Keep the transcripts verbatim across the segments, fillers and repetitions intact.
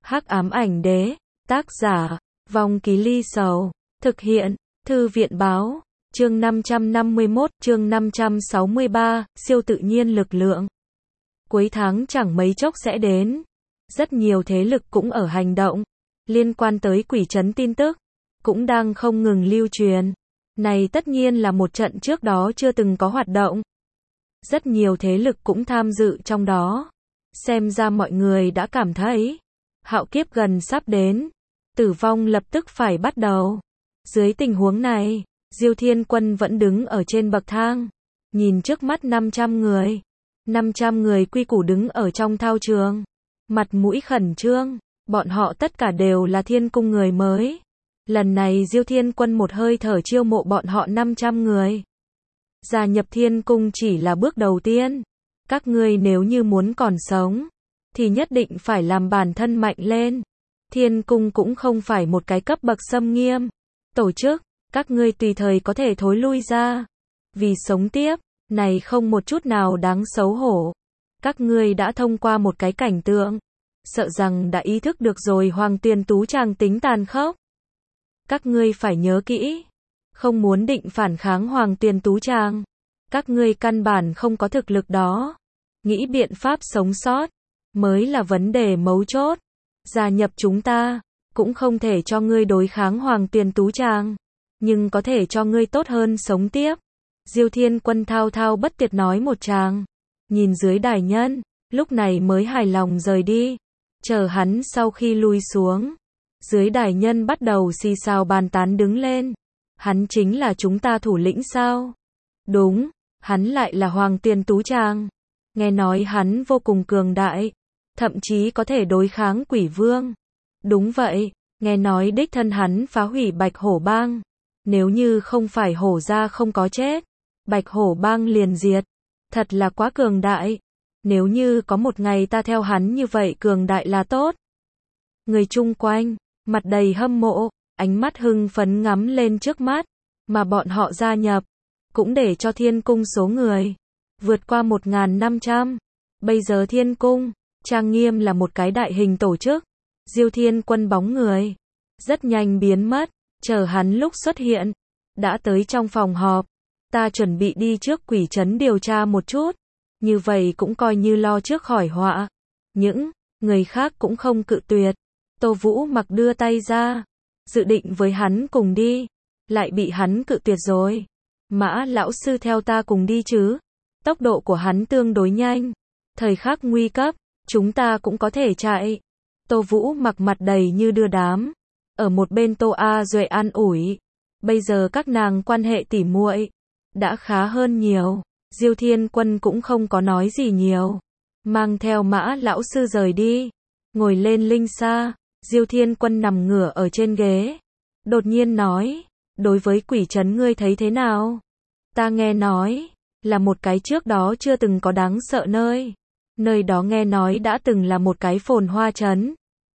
Hắc ám ảnh đế, tác giả, Vong Ký Ly Sầu, thực hiện, Thư viện báo, chương năm trăm năm mươi mốt, chương năm trăm sáu mươi ba, siêu tự nhiên lực lượng. Cuối tháng chẳng mấy chốc sẽ đến. Rất nhiều thế lực cũng ở hành động. Liên quan tới quỷ trấn tin tức, cũng đang không ngừng lưu truyền. Này tất nhiên là một trận trước đó chưa từng có hoạt động. Rất nhiều thế lực cũng tham dự trong đó. Xem ra mọi người đã cảm thấy hạo kiếp gần sắp đến, tử vong lập tức phải bắt đầu. Dưới tình huống này, Diêu Thiên Quân vẫn đứng ở trên bậc thang, nhìn trước mắt năm trăm người. năm trăm người quy củ đứng ở trong thao trường, mặt mũi khẩn trương, bọn họ tất cả đều là Thiên Cung người mới. Lần này Diêu Thiên Quân một hơi thở chiêu mộ bọn họ năm trăm người. Gia nhập Thiên Cung chỉ là bước đầu tiên. Các ngươi nếu như muốn còn sống, thì nhất định phải làm bản thân mạnh lên. Thiên Cung cũng không phải một cái cấp bậc xâm nghiêm tổ chức, các ngươi tùy thời có thể thối lui ra. Vì sống tiếp, này không một chút nào đáng xấu hổ. Các ngươi đã thông qua một cái cảnh tượng, sợ rằng đã ý thức được rồi Hoàng Tuyền Tú Tràng tính tàn khốc. Các ngươi phải nhớ kỹ, không muốn định phản kháng Hoàng Tuyền Tú Tràng. Các ngươi căn bản không có thực lực đó. Nghĩ biện pháp sống sót mới là vấn đề mấu chốt. Gia nhập chúng ta, cũng không thể cho ngươi đối kháng Hoàng Tuyền Tú Tràng, nhưng có thể cho ngươi tốt hơn sống tiếp. Diêu Thiên Quân thao thao bất tuyệt nói một tràng, nhìn dưới đài nhân, lúc này mới hài lòng rời đi. Chờ hắn sau khi lui xuống, dưới đài nhân bắt đầu xì xào bàn tán đứng lên. Hắn chính là chúng ta thủ lĩnh sao? Đúng, hắn lại là Hoàng Tuyền Tú Tràng. Nghe nói hắn vô cùng cường đại, thậm chí có thể đối kháng quỷ vương. Đúng vậy, nghe nói đích thân hắn phá hủy Bạch Hổ Bang. Nếu như không phải hổ gia không có chết, Bạch Hổ Bang liền diệt. Thật là quá cường đại. Nếu như có một ngày ta theo hắn như vậy cường đại là tốt. Người chung quanh, mặt đầy hâm mộ, ánh mắt hưng phấn ngắm lên trước mắt, mà bọn họ gia nhập, cũng để cho Thiên Cung số người vượt qua một nghìn năm trăm. Bây giờ Thiên Cung, trang nghiêm là một cái đại hình tổ chức. Diêu Thiên Quân bóng người rất nhanh biến mất, chờ hắn lúc xuất hiện, đã tới trong phòng họp. Ta chuẩn bị đi trước quỷ trấn điều tra một chút, như vậy cũng coi như lo trước khỏi họa. Những người khác cũng không cự tuyệt. Tô Vũ Mặc đưa tay ra, dự định với hắn cùng đi, lại bị hắn cự tuyệt rồi. Mã lão sư theo ta cùng đi chứ? Tốc độ của hắn tương đối nhanh, thời khắc nguy cấp, chúng ta cũng có thể chạy. Tô Vũ Mặc mặt đầy như đưa đám, ở một bên Tô A Duệ an ủi. Bây giờ các nàng quan hệ tỉ muội đã khá hơn nhiều. Diêu Thiên Quân cũng không có nói gì nhiều, mang theo Mã lão sư rời đi, ngồi lên linh xa. Diêu Thiên Quân nằm ngửa ở trên ghế, đột nhiên nói, đối với quỷ trấn ngươi thấy thế nào? Ta nghe nói, là một cái trước đó chưa từng có đáng sợ nơi. Nơi đó nghe nói đã từng là một cái phồn hoa trấn.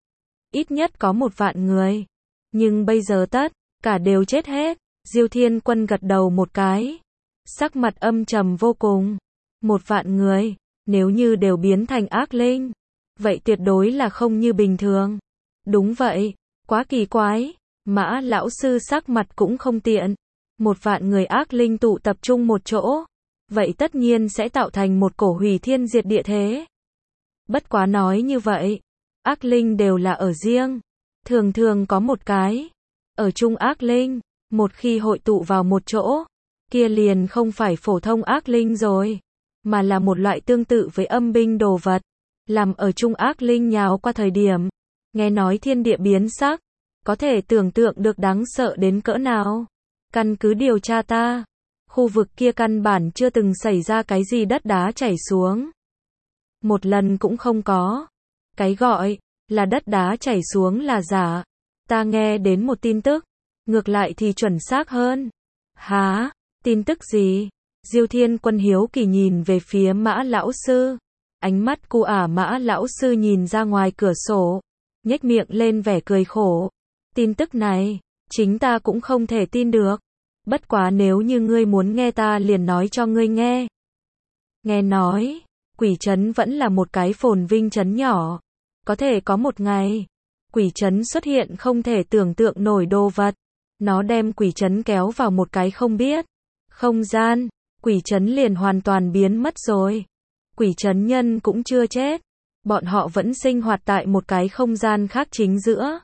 Ít nhất có một vạn người. Nhưng bây giờ tất cả đều chết hết. Diêu Thiên Quân gật đầu một cái, sắc mặt âm trầm vô cùng. Một vạn người, nếu như đều biến thành ác linh, vậy tuyệt đối là không như bình thường. Đúng vậy, quá kỳ quái. Mã lão sư sắc mặt cũng không tiện. Một vạn người ác linh tụ tập trung một chỗ, vậy tất nhiên sẽ tạo thành một cổ hủy thiên diệt địa thế. Bất quá nói như vậy, ác linh đều là ở riêng. Thường thường có một cái ở chung ác linh, một khi hội tụ vào một chỗ, kia liền không phải phổ thông ác linh rồi, mà là một loại tương tự với âm binh đồ vật. Làm ở chung ác linh nhào qua thời điểm, nghe nói thiên địa biến sắc, có thể tưởng tượng được đáng sợ đến cỡ nào. Căn cứ điều tra ta, khu vực kia căn bản chưa từng xảy ra cái gì đất đá chảy xuống. Một lần cũng không có. Cái gọi là đất đá chảy xuống là giả. Ta nghe đến một tin tức, ngược lại thì chuẩn xác hơn. Hả? Tin tức gì? Diêu Thiên Quân hiếu kỳ nhìn về phía Mã lão sư. Ánh mắt cu ả Mã lão sư nhìn ra ngoài cửa sổ, nhếch miệng lên vẻ cười khổ. Tin tức này, chính ta cũng không thể tin được. Bất quá nếu như ngươi muốn nghe ta liền nói cho ngươi nghe. Nghe nói, quỷ trấn vẫn là một cái phồn vinh trấn nhỏ. Có thể có một ngày, Quỷ trấn xuất hiện không thể tưởng tượng nổi đồ vật. Nó đem quỷ trấn kéo vào một cái không biết. Không gian, quỷ trấn liền hoàn toàn biến mất rồi. Quỷ trấn nhân cũng chưa chết. Bọn họ vẫn sinh hoạt tại một cái không gian khác chính giữa.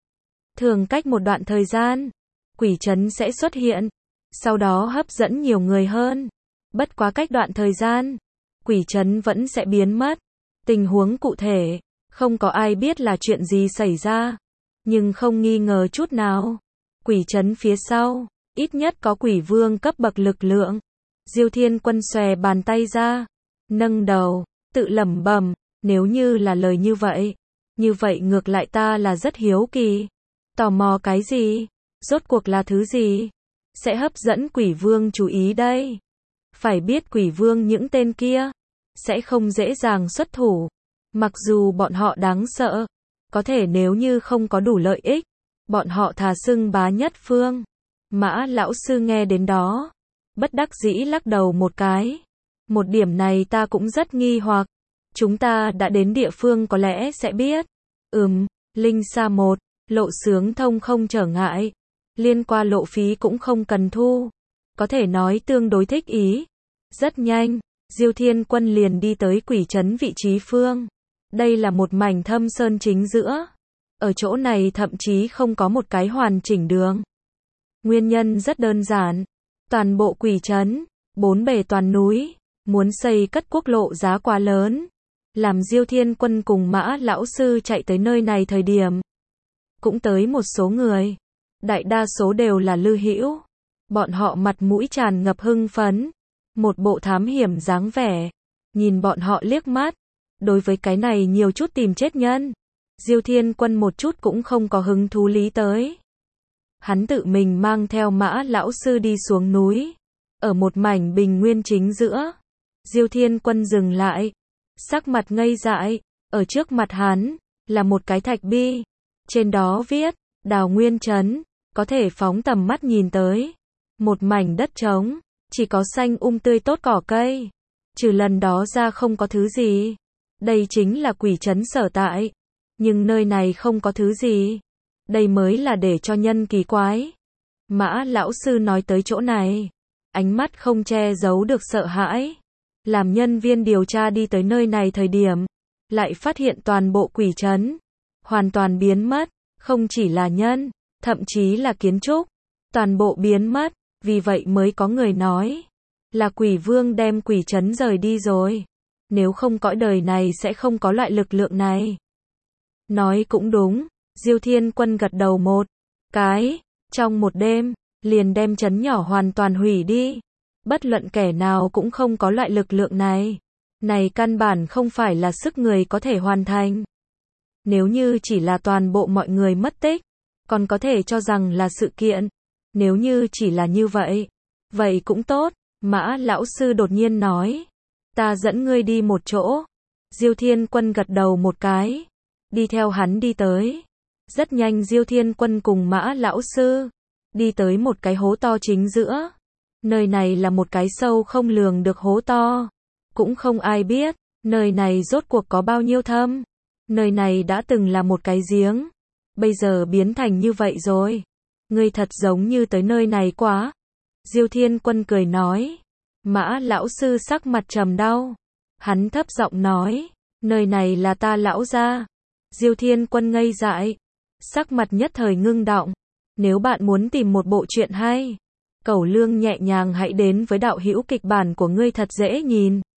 Thường cách một đoạn thời gian, quỷ trấn sẽ xuất hiện. Sau đó hấp dẫn nhiều người hơn. Bất quá cách đoạn thời gian, quỷ trấn vẫn sẽ biến mất. Tình huống cụ thể, không có ai biết là chuyện gì xảy ra. Nhưng không nghi ngờ chút nào. Quỷ trấn phía sau, ít nhất có quỷ vương cấp bậc lực lượng. Diêu Thiên Quân xòe bàn tay ra, nâng đầu, tự lẩm bẩm, nếu như là lời như vậy, như vậy ngược lại ta là rất hiếu kỳ. Tò mò cái gì? Rốt cuộc là thứ gì? Sẽ hấp dẫn quỷ vương chú ý đây. Phải biết quỷ vương những tên kia, sẽ không dễ dàng xuất thủ. Mặc dù bọn họ đáng sợ, có thể nếu như không có đủ lợi ích, bọn họ thà xưng bá nhất phương. Mã lão sư nghe đến đó, bất đắc dĩ lắc đầu một cái. Một điểm này ta cũng rất nghi hoặc. Chúng ta đã đến địa phương có lẽ sẽ biết. Ừm, Linh Sa một, lộ sướng thông không trở ngại. Liên qua lộ phí cũng không cần thu. Có thể nói tương đối thích ý. Rất nhanh, Diêu Thiên Quân liền đi tới quỷ trấn vị trí phương. Đây là một mảnh thâm sơn chính giữa. Ở chỗ này thậm chí không có một cái hoàn chỉnh đường. Nguyên nhân rất đơn giản. Toàn bộ quỷ trấn, bốn bề toàn núi, muốn xây cất quốc lộ giá quá lớn. Làm Diêu Thiên Quân cùng Mã lão sư chạy tới nơi này thời điểm, cũng tới một số người. Đại đa số đều là Lư Hữu. Bọn họ mặt mũi tràn ngập hưng phấn, một bộ thám hiểm dáng vẻ. Nhìn bọn họ liếc mắt, đối với cái này nhiều chút tìm chết nhân, Diêu Thiên Quân một chút cũng không có hứng thú lý tới. Hắn tự mình mang theo Mã lão sư đi xuống núi, ở một mảnh bình nguyên chính giữa. Diêu Thiên Quân dừng lại, sắc mặt ngây dại, ở trước mặt hắn là một cái thạch bi, trên đó viết Đào Nguyên trấn, có thể phóng tầm mắt nhìn tới, một mảnh đất trống, chỉ có xanh um tươi tốt cỏ cây, trừ lần đó ra không có thứ gì. Đây chính là quỷ trấn sở tại, nhưng nơi này không có thứ gì. Đây mới là để cho nhân kỳ quái. Mã lão sư nói tới chỗ này, ánh mắt không che giấu được sợ hãi. Làm nhân viên điều tra đi tới nơi này thời điểm, lại phát hiện toàn bộ quỷ trấn hoàn toàn biến mất, không chỉ là nhân, thậm chí là kiến trúc, toàn bộ biến mất. Vì vậy mới có người nói là quỷ vương đem quỷ trấn rời đi rồi. Nếu không cõi đời này sẽ không có loại lực lượng này. Nói cũng đúng. Diêu Thiên Quân gật đầu một cái, trong một đêm, liền đem trấn nhỏ hoàn toàn hủy đi. Bất luận kẻ nào cũng không có loại lực lượng này. Này căn bản không phải là sức người có thể hoàn thành. Nếu như chỉ là toàn bộ mọi người mất tích, còn có thể cho rằng là sự kiện. Nếu như chỉ là như vậy, vậy cũng tốt. Mã lão sư đột nhiên nói, ta dẫn ngươi đi một chỗ. Diêu Thiên Quân gật đầu một cái, đi theo hắn đi tới. Rất nhanh Diêu Thiên Quân cùng Mã lão sư đi tới một cái hố to chính giữa. Nơi này là một cái sâu không lường được hố to, cũng không ai biết nơi này rốt cuộc có bao nhiêu thâm. Nơi này đã từng là một cái giếng, bây giờ biến thành như vậy rồi. Ngươi thật giống như tới nơi này quá. Diêu Thiên Quân cười nói. Mã lão sư sắc mặt trầm đau, hắn thấp giọng nói, nơi này là ta lão gia. Diêu Thiên Quân ngây dại, sắc mặt nhất thời ngưng động. Nếu bạn muốn tìm một bộ truyện hay, Cẩu Lương nhẹ nhàng hãy đến với đạo hữu kịch bản của ngươi thật dễ nhìn.